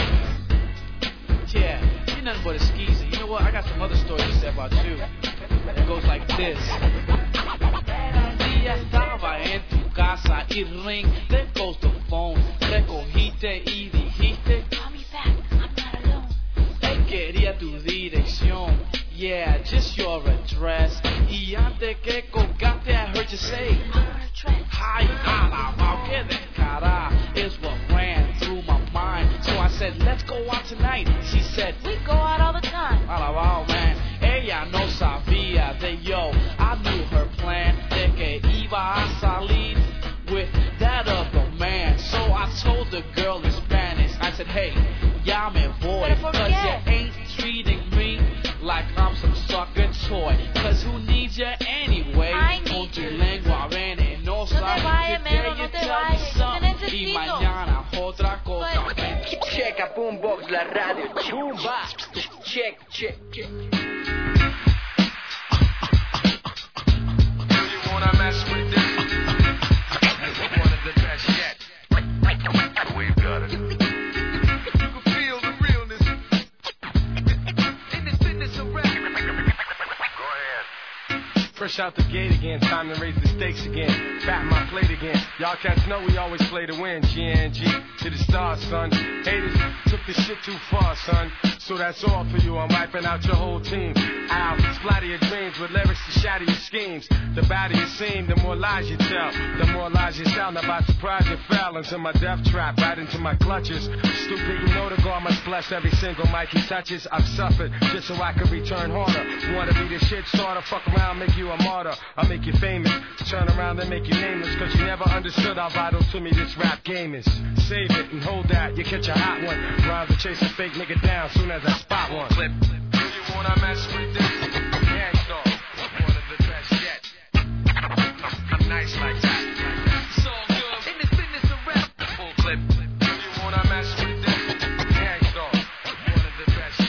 S18: You?
S17: Yeah, you're nothing but a skeezer. You know what? I got some other stories to say about you. It goes like this. Un día estaba en tu casa y ring, there goes the phone. Recogiste y dijiste,
S18: call me back, I'm not alone.
S17: Él quería tu dirección. Yeah, just your address. Y antes que colgaste, I heard you say, hi, alabao, que descarada is what ran through my mind. So I said, let's go out tonight. She said,
S18: we go out all the time.
S17: Alabao, man. Ella no sabía de yo. I knew her plan de que iba a salir with that other man. So I told the girl in Spanish, I said, hey, ya me voy, cause you ain't treating me like I'm some sucker toy. Cause who needs you anyway?
S18: I need you.
S17: Lengua venenosa.
S18: No te vayas, Melo, no te vayas. Te necesito.
S17: Y mañana otra cosa.
S1: Checa Boombox, la radio. Boombox. Check, check, check.
S3: Do you wanna mess with this? It's one of the best yet. We've got it. You can feel the realness in this business of rap. Go ahead. Fresh out the gate again, time to raise the stakes again. Fat my plate again. Y'all cats know we always play to win. G N G to the stars, son. Haters took this shit too far, son. So that's all for you. I'm wiping out your whole team. I'll splatter your dreams with lyrics to shatter your schemes. The badder you seem, the more lies you tell. The more lies you sound. Now by surprise you fell into my death trap, right into my clutches. Stupid, you know the God must bless every single mic he touches. I've suffered just so I can return harder. Wanna be the shit starter? Fuck around, make you a martyr. I'll make you famous. Turn around and make you nameless. Cause you never understood how vital to me this rap game is. Save it and hold that, you catch a hot one. Rhymes to chase a fake nigga down soon as I spot one. Clip. Do you wanna mess with this? Gangstar, one of the best yet. I'm nice like that. It's all good in this business of rap. Full clip. Do you wanna mess with this? Gangstar, one of the best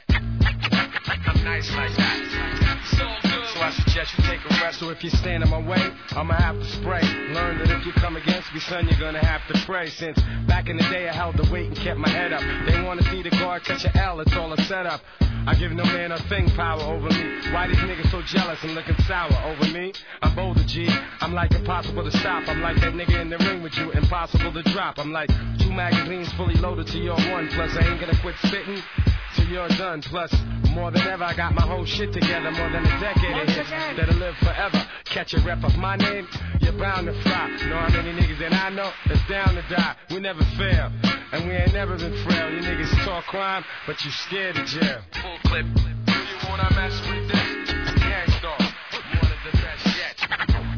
S3: yet. I'm nice like that. It's all good. So I suggest you take a rest. So if you stand in my way, I'ma have to spray. Learn that if you come against me, son, you're gonna have to pray. Since back in the day I held the weight and kept my head up. They wanna see the guard catch a L, it's all a setup. I give no man a thing power over me. Why these niggas so jealous and looking sour over me? I'm bolder, G. I'm like impossible to stop. I'm like that nigga in the ring with you, impossible to drop. I'm like two magazines fully loaded to your one. Plus I ain't gonna quit spitting till you're done. Plus more than ever I got my whole shit together. More than a decade of hits that'll live forever. Catch a rep of my name, you're bound to fry. Know how many niggas that I know that's down to die. We never fail, and we ain't never been frail. You niggas talk crime, but you scared of jail. Full clip. Do you wanna mess with this? Gangstar, one of the best yet.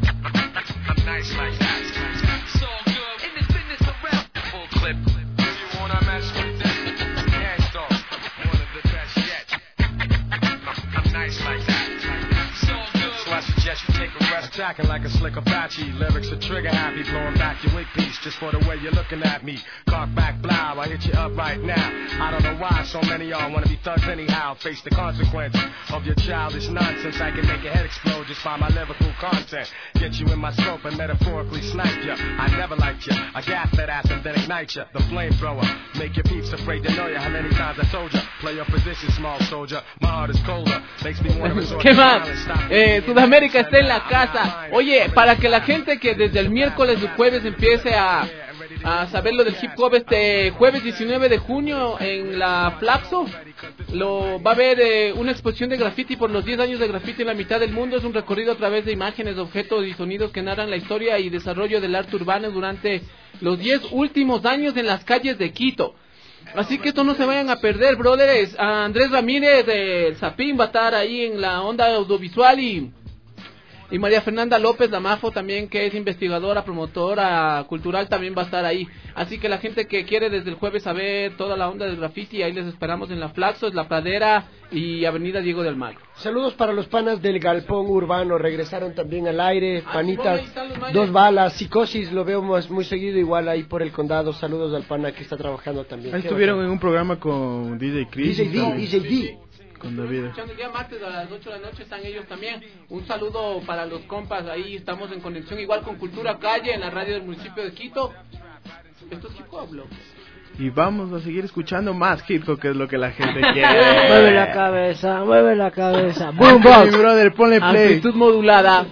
S3: I'm nice like that. It's all good in this business of rap. Full clip. Do you wanna mess with this? Gangstar, one of the best yet. I'm nice like that. It's all good. So I suggest you take a rest. Attacking like a slick Apache. Lyrics are trigger happy. Blowing back your wig piece just for the way you're looking at me. Cock back, blow. I hit you up right now. I don't know why so many y'all wanna be thugs anyhow. Face the consequence of your childish nonsense. I can make your head explode just by my lyrical content. Get you in my scope and metaphorically snipe ya. I never liked ya. I gas that ass and then ignite ya. The flamethrower. Make your peeps afraid to know ya. How many times I told ya? Play your position, small soldier. My heart is colder. Makes me wanna resort
S7: ¿Qué más? Eh, Sudamérica está en la casa. Oye, para que la gente que desde el miércoles y jueves empiece a, a saber lo del hip hop, este jueves diecinueve de junio en la Flaxo lo va a haber eh, una exposición de graffiti por los diez años de graffiti en la mitad del mundo. Es un recorrido a través de imágenes, objetos y sonidos que narran la historia y desarrollo del arte urbano durante los diez últimos años en las calles de Quito. Así que esto no se vayan a perder, brothers. A Andrés Ramírez de Zapín va a estar ahí en la onda audiovisual y... Y María Fernanda López Damafo también, que es investigadora, promotora cultural, también va a estar ahí. Así que la gente que quiere desde el jueves saber toda la onda del graffiti, ahí les esperamos en la Flaxo, es la Pradera y Avenida Diego de Almagro.
S5: Saludos para los panas del Galpón Urbano, regresaron también al aire, panitas, dos balas, Psicosis, lo veo muy, muy seguido igual ahí por el condado. Saludos al pana que está trabajando también.
S8: Ahí estuvieron en un programa con D J Chris.
S5: D J D, D J D.
S8: Con David.
S7: El día martes a las ocho de la noche están ellos también. Un saludo para los compas, ahí estamos en conexión igual con Cultura Calle en la radio del municipio de Quito. Esto es hip hop, loco.
S8: Y vamos a seguir escuchando más hip hop, que es lo que la gente quiere.
S6: Mueve la cabeza, mueve la cabeza. Boombox,
S8: mi brother, ponle play.
S7: Amplitud modulada.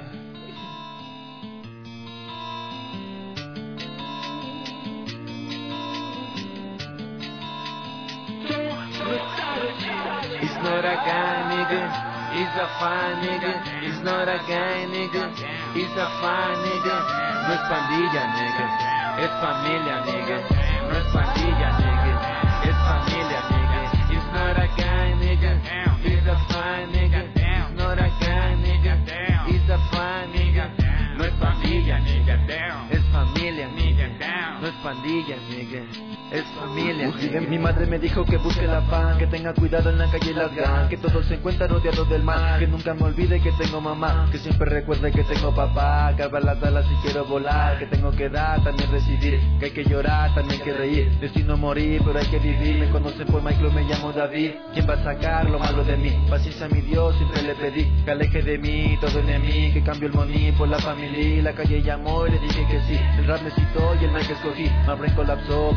S19: It's not a guy, nigga. It's a fine nigga. It's not a guy, nigga. It's a fine nigga. No es pandilla, nigga. Es familia, nigga. No es pandilla, nigga. Es familia, nigga. It's not a guy, nigga. It's a fine nigga. It's not a guy, nigga. It's a fine nigga. No es pandilla, nigga. Es familia, nigga. No es pandilla, nigga. Es familia.
S20: Uy, mi madre me dijo que busque la paz, que tenga cuidado en la calle y las ganas, que todo se encuentra rodeado del mal, que nunca me olvide que tengo mamá, que siempre recuerde que tengo papá, que abra las alas si quiero volar, que tengo que dar, también recibir, que hay que llorar, también hay que reír, destino morir, pero hay que vivir. Me conocen por Michael, me llamo David. ¿Quién va a sacar lo malo de mí? Paciencia a mi Dios, siempre le pedí, que aleje de mí todo enemigo, que cambio el moní por la familia. La calle llamó y le dije que sí, el rap me citó y el mic escogí, Mabren colapsó, por eso la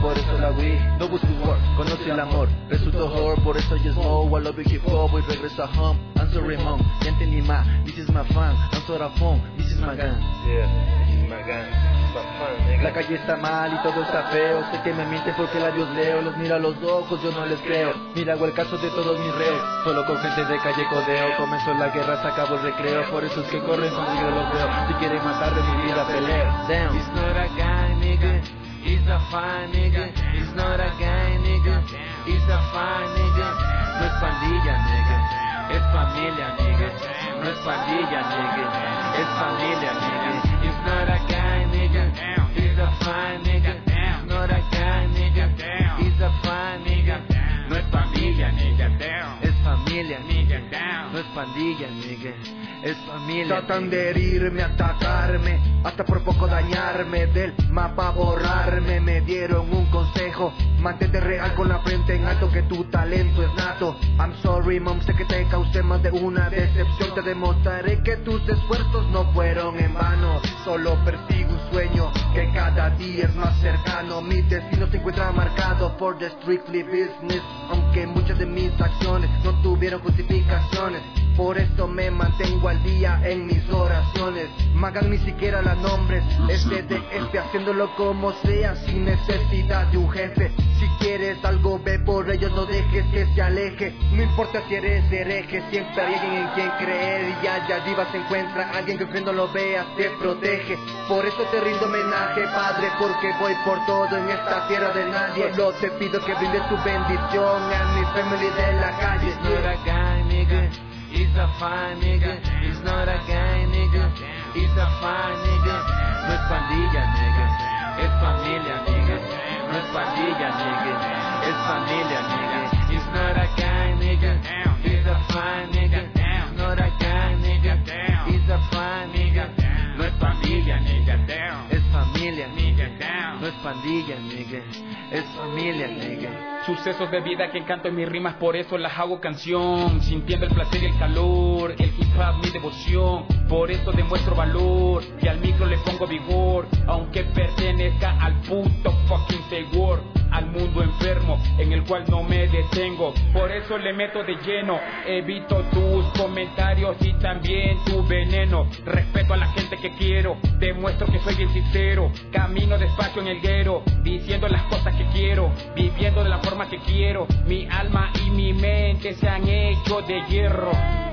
S20: la Wii, no busco work, conoce el amor. Resultó horror, por eso yo smoke. I love hip hop, y regreso a home. I'm sorry mom, ya entendí más. This is my fan, I'm sorry phone, this is my gun.
S21: Yeah, this is my gun, this is my fun, nigga.
S20: La calle está mal y todo está feo. Sé que me mienten porque labios leo. Los miro a los ojos, yo no les creo. Mira, hago el caso de todos mis reos. Solo con gente de calle codeo. Comenzó la guerra, se acabó el recreo. Por eso es que corren cuando yo los veo. Si quieren matar de mi vida, peleo. Damn.
S19: It's not a gang, nigga. It's a fine, nigga. It's not a gang, nigga. It's a fine, nigga. No es pandilla, nigga. Es familia, nigga. No es pandilla, nigga. Es familia, nigga. It's not a gang, nigga. It's a fine, nigga. It's not a gang, nigga. It's a fine, nigga. No es pandilla, nigga. Es familia, nigga. No es pandilla, nigga. Es familia.
S20: Tratan de herirme, atacarme, hasta por poco dañarme, del mapa borrarme. Me dieron un consejo: mantente real con la frente en alto, que tu talento es nato. I'm sorry mom, sé que te causé más de una decepción. Te demostraré que tus esfuerzos no fueron en vano. Solo persigo un sueño que cada día es más cercano. Mi destino se encuentra marcado por the strictly business, aunque muchas de mis acciones no tuvieron justificaciones. Por eso me mantengo al día en mis oraciones. Magan ni siquiera la nombres, este de este, haciéndolo como sea, sin necesidad de un jefe. Si quieres algo, ve por ellos, no dejes que se aleje. No importa si eres hereje, siempre hay alguien en quien creer. Y allá arriba se encuentra alguien que cuando lo veas te protege. Por eso te rindo homenaje, padre, porque voy por todo en esta tierra de nadie. Solo te pido que brindes tu bendición a mi family de la calle.
S19: It's not a gang, nigga. It's a fine, nigga. It's not a gang, nigga. It's a fine, nigga. No es pandilla, nigga. Es familia, nigga. No es pandilla, nigga. Es familia, nigga. It's not a gang, nigga. It's a fine, nigga. It's not a gang, nigga. It's a fine, nigga. No es pandilla, nigga. Es familia, nigga. No es pandilla, nigga. Es familia, nigga.
S22: Sucesos de vida que encanto en mis rimas, por eso las hago canción. Sintiendo el placer y el calor, el hip hop mi devoción. Por eso demuestro valor y al micro le pongo vigor. Aunque pertenezca al puto fucking seguro, al mundo enfermo en el cual no me detengo. Por eso le meto de lleno, evito tus comentarios y también tu veneno. Respeto a la gente que quiero, demuestro que soy bien sincero. Camino despacio en el guero, diciendo las cosas que quiero, viviendo de la forma que quiero. Mi alma y mi mente se han hecho de hierro.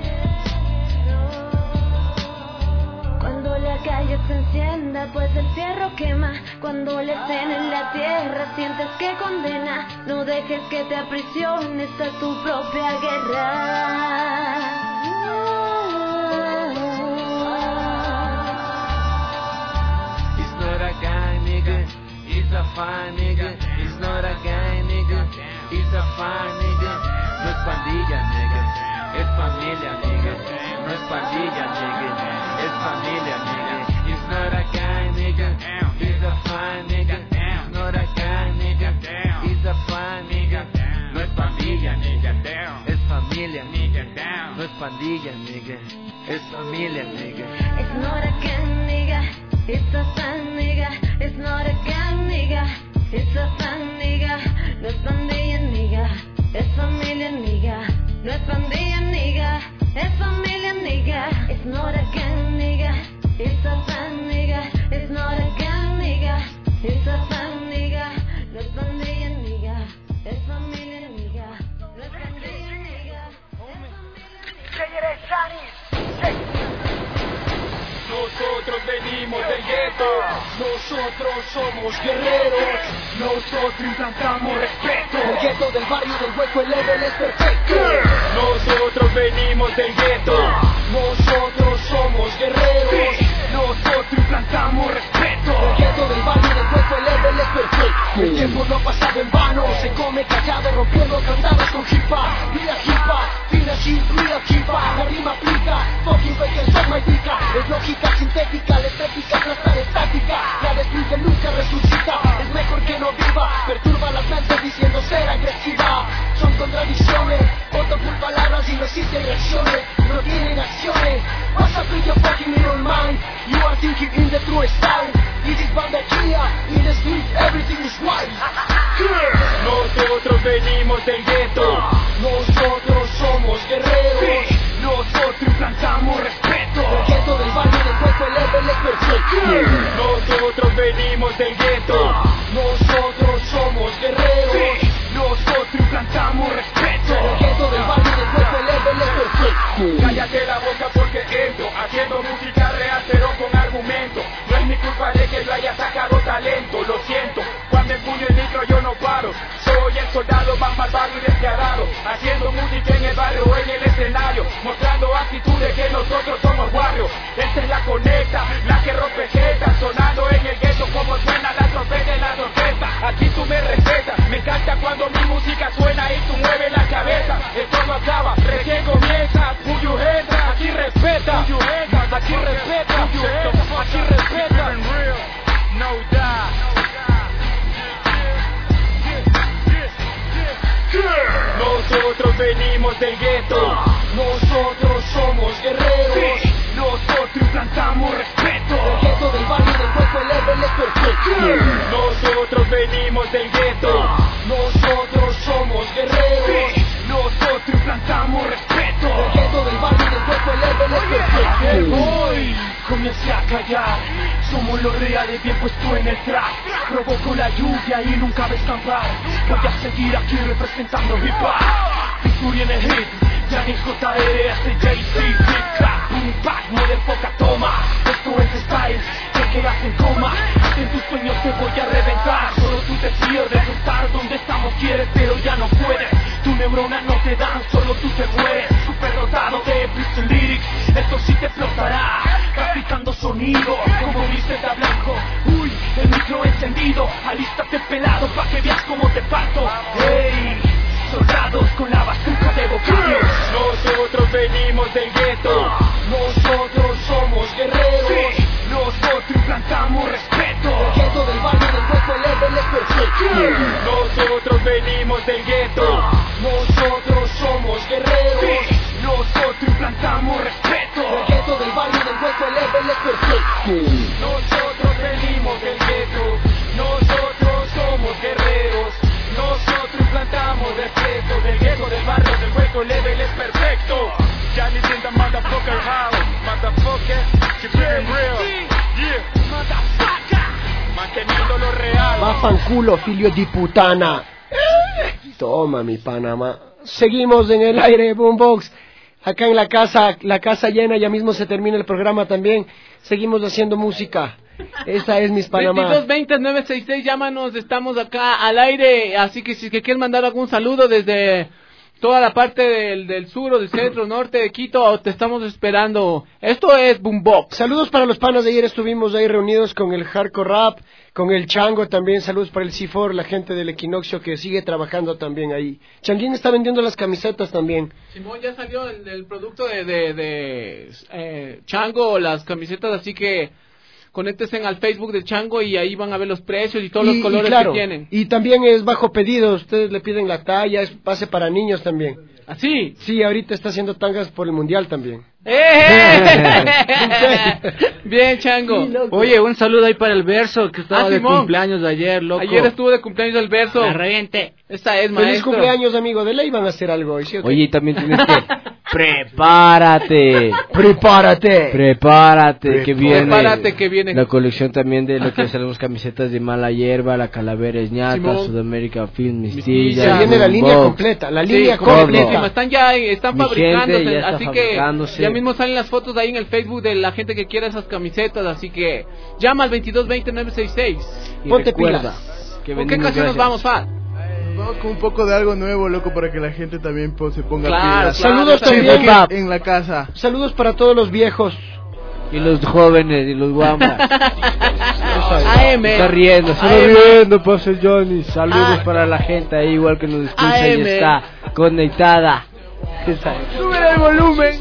S2: Cuando la calle se encienda, pues el fierro quema. Cuando la escena en la tierra sientes que condena, no dejes que te aprisione, esta es tu propia guerra.
S19: It's not a gang, nigga. It's a fine, nigga. It's not a gang, nigga. It's a fine, nigga. No es pandilla, nigga. Es familia, nigga. No es pandilla, nigga. Es familia, nigga. It's not a gang, nigga. It's a fine, nigga. It's not a gang, nigga. It's a fine, nigga. No es pandilla, nigga. Es familia, nigga. No es pandilla, nigga. Es familia, nigga.
S2: It's not a gang, nigga. It's a fan, nigga. It's not a gang, nigga. It's a fan, nigga. No es pandilla, nigga. Es familia, nigga. No es pandilla, nigga. Es familia, nigga. It's not a gang, nigga. It's a fan, nigga. It's not a gang, nigga. It's a fan, nigga. No es pandilla, nigga. Es familia, nigga. No es pandilla, nigga.
S4: Nosotros venimos del gueto, nosotros somos guerreros, nosotros implantamos respeto. El gueto del barrio del hueco, el level es perfecto. Nosotros venimos del gueto, nosotros somos guerreros, nosotros implantamos respeto. El gueto del barrio del hueco, el level es perfecto. El tiempo no ha pasado en vano, se come callado rompiendo candados con hip hop. Vida hip hop, vida hip, vida hip hop. La rima aplica, fucking fake el forma indica. Es lógica sintética, la estética aplastar estática. La destruye nunca resucita, es mejor que no viva. Perturba las mentes diciendo ser agresiva. Son contradicciones, voto por palabras y no existen reacciones. No tienen acciones. What's up with your fucking little mind? You are thinking in the true style. This is Bandoquilla. In the street, everything is white.
S22: Nosotros venimos del gueto.
S4: Nosotros somos guerreros.
S22: Sí. Nosotros implantamos respeto.
S4: El gueto del barrio del cuerpo, el level es perfecto.
S22: Nosotros venimos del gueto.
S4: Nosotros somos guerreros.
S22: Sí. Nosotros implantamos respeto.
S4: El gueto del barrio del cuerpo, el level es perfecto.
S22: Cállate la boca porque entro haciendo música real pero con argumento. No es mi culpa de que yo haya sacado talento. Lo siento, cuando empuño el micro yo no paro. Soy el soldado más malvado y despiadado, haciendo música en el barrio o en el escenario, mostrando actitudes que nosotros somos barrio. Esta es la conecta, la que rompe jetas, sonando en el gueto como suena la trompeta y la orquesta. Aquí tú me respetas, me encanta cuando mi música suena y tú mueves la cabeza. Esto no acaba, recién comienza. Put your hands up, aquí respeta. Put your hands up, aquí respeta. Aquí respeta. No die. Nosotros venimos del gueto.
S4: Nosotros somos guerreros.
S22: Sí. Nosotros implantamos respeto.
S4: El gueto del barrio del cuerpo, el level es perfecto.
S22: Nosotros venimos del gueto.
S4: Nosotros somos guerreros.
S22: Sí. Nosotros implantamos respeto.
S4: El gueto del barrio del cuerpo, el level es perfecto.
S22: Hoy comencé a callar. Somos los reales bien puesto en el track. Provoco la lluvia y nunca ves escampar. Voy a seguir aquí representando hip hop. Victoria en el hit. Janis J R S J C Big Clap, Boom Back, Model Poca Toma. Esto es style, te quedas en coma. En tus sueños te voy a reventar. Solo tú te pierdes, estar donde estamos quieres, pero ya no puedes. Tu neurona no te dan, solo tú te mueres. Super dotado de pistol lyrics, esto sí te explotará. Traficando sonido, como viste de blanco. Uy, el micro encendido, alístate pelado pa' que veas cómo te parto. Hey, soldados con la bazooka de vocablos. Nosotros venimos del gueto.
S4: Nosotros somos guerreros.
S22: Sí. Nosotros implantamos respeto.
S4: El gueto del barrio del cuerpo, el level es perfecto.
S22: Nosotros venimos del gueto.
S4: Nosotros somos guerreros.
S22: Sí. Nosotros implantamos respeto.
S4: El gueto del barrio del cuerpo, el level es perfecto.
S22: Nosotros venimos del gueto. Nosotros somos guerreros. Nosotros implantamos respeto. Del gueto, del barrio, del hueco, el level es perfecto. Johnny's in the motherfucker house. Motherfucker, keep it real. Yeah, motherfucker. Manteniendo lo real.
S5: Va fanculo, filio di putana. Toma mi Panamá. Seguimos en el aire, Boombox. Acá en la casa, la casa llena, ya mismo se termina el programa también. Seguimos haciendo música. Esta es mis Panamá.
S7: veintidós veinte nueve sesenta y seis, llámanos, estamos acá al aire. Así que si que quieren mandar algún saludo desde toda la parte del, del sur o del centro, norte de Quito, te estamos esperando. Esto es Boombox.
S5: Saludos para los panas de ayer, estuvimos ahí reunidos con el Hardcore Rap, con el Chango también. Saludos para el C cuatro, la gente del Equinoccio que sigue trabajando también ahí. Changuín está vendiendo las camisetas también.
S7: Simón, ya salió el, el producto de, de, de eh, Chango, las camisetas, así que conéctense al Facebook del Chango y ahí van a ver los precios y todos y, los colores y claro, que tienen.
S5: Y también es bajo pedido, ustedes le piden la talla, es pase para niños también.
S7: ¿Ah, sí?
S5: Sí, ahorita está haciendo tangas por el Mundial también.
S7: ¡Eh! Bien, Chango.
S6: Oye, un saludo ahí para el Verso, que estaba ah, de Simón. cumpleaños de ayer, loco.
S7: Ayer estuvo de cumpleaños el Verso.
S6: La reviente.
S7: Esta es,
S5: maestro.
S7: Feliz
S5: cumpleaños, amigo. De ley van a hacer algo hoy, ¿sí o qué?
S6: Oye, también tienes que... ¡Prepárate!
S5: ¡Prepárate!
S6: ¡Prepárate! Que viene...
S7: ¡Prepárate que viene!
S6: La colección también de lo que son las camisetas de Mala Hierba, la Calavera Ñata, Sudamérica Film, Mistilla.
S5: Se viene la línea Box. completa, la línea sí, completa.
S7: Están ya, están fabricándose,
S6: ya está
S7: así
S6: fabricándose.
S7: que ya mismo salen las fotos ahí en el Facebook de la gente que quiera esas camisetas, así que llama al veintidós veinte nueve sesenta y seis.
S6: Y ponte recuerda,
S7: que ¿con qué canción nos vamos, Fat?
S8: Vamos con un poco de algo nuevo, loco, para que la gente también pues, se ponga
S7: claro,
S8: pilas.
S7: Claro,
S5: saludos también
S8: en la casa.
S5: Saludos para todos los viejos.
S6: Y los jóvenes, y los guambas.
S7: A M.
S6: Está riendo, se está riendo, pues el Johnny. Saludos A para la gente ahí, igual que nos escucha A M. y está conectada.
S7: Sube el volumen.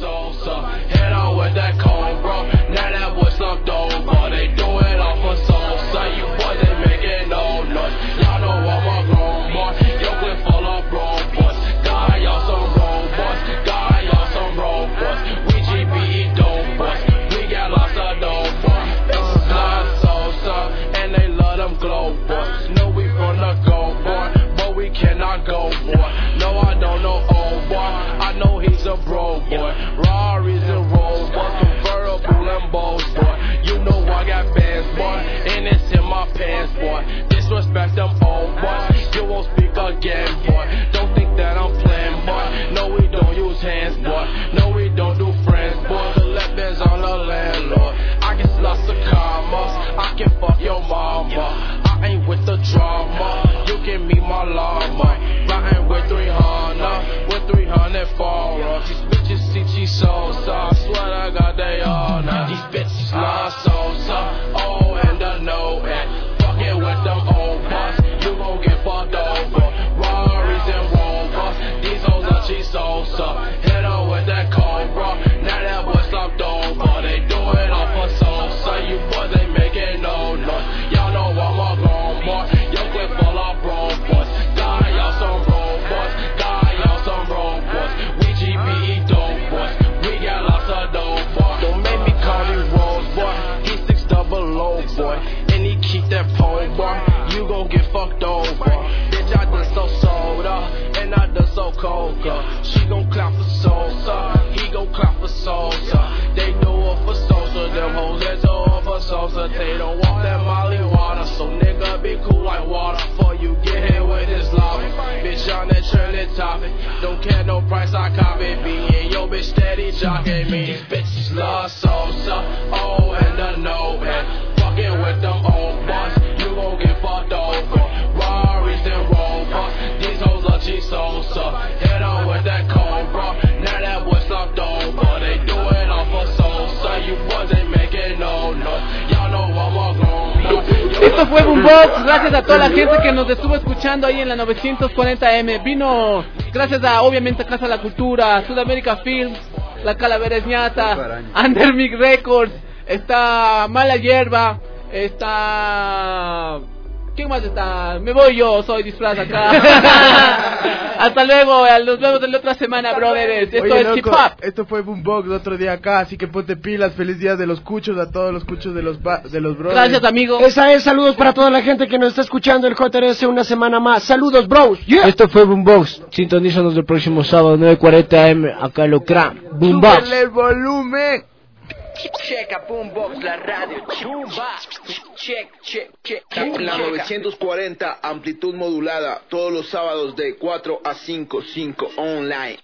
S9: nigga. She gon' clap for Sosa, he gon' clap for Sosa. They do it for Sosa, them hoes that do it for Sosa. They don't want that Molly water, so nigga be cool like water. Before you get hit with this lava, bitch on that Shirley topic. Don't care no price, I copy. Be in your bitch steady jogging me. These bitches love Sosa, oh and the no man. Fucking with them old boys, you gon' get fucked over. Rari's and Rover, these hoes love G Sosa. Hit on with that Cobra, now that boy slumped over. They do it all for Sosa, you boys ain't making no noise. Y'all know I'm all gone.
S7: Esto fue Boombox, gracias a toda la gente que nos estuvo escuchando ahí en la novecientos cuarenta eme. Vino gracias a, obviamente, a Casa de la Cultura, Sudamérica Films, La Calavera Ñata, Undermix Records, está Mala Hierba, está... ¿Quién más está? Me voy yo, soy disfraz acá. Hasta luego, nos vemos en la otra semana, brothers. Esto
S8: Oye,
S7: es
S8: loco,
S7: Hip Hop.
S8: Esto fue Boombox el otro día acá, así que ponte pilas. Feliz día de los cuchos a todos los cuchos de los ba- de los brothers.
S7: Gracias, amigo.
S5: Esa es, saludos para toda la gente que nos está escuchando el J R S una semana más. Saludos, bros. Yeah.
S6: Esto fue Boombox. Sintonízanos el próximo sábado nueve cuarenta eme acá lo cram. Boombox.
S8: ¡Súbele el volumen!
S1: Checa Boombox, la radio. Check, check, check. La novecientos cuarenta, amplitud modulada, todos los sábados de cuatro a cinco, cinco online.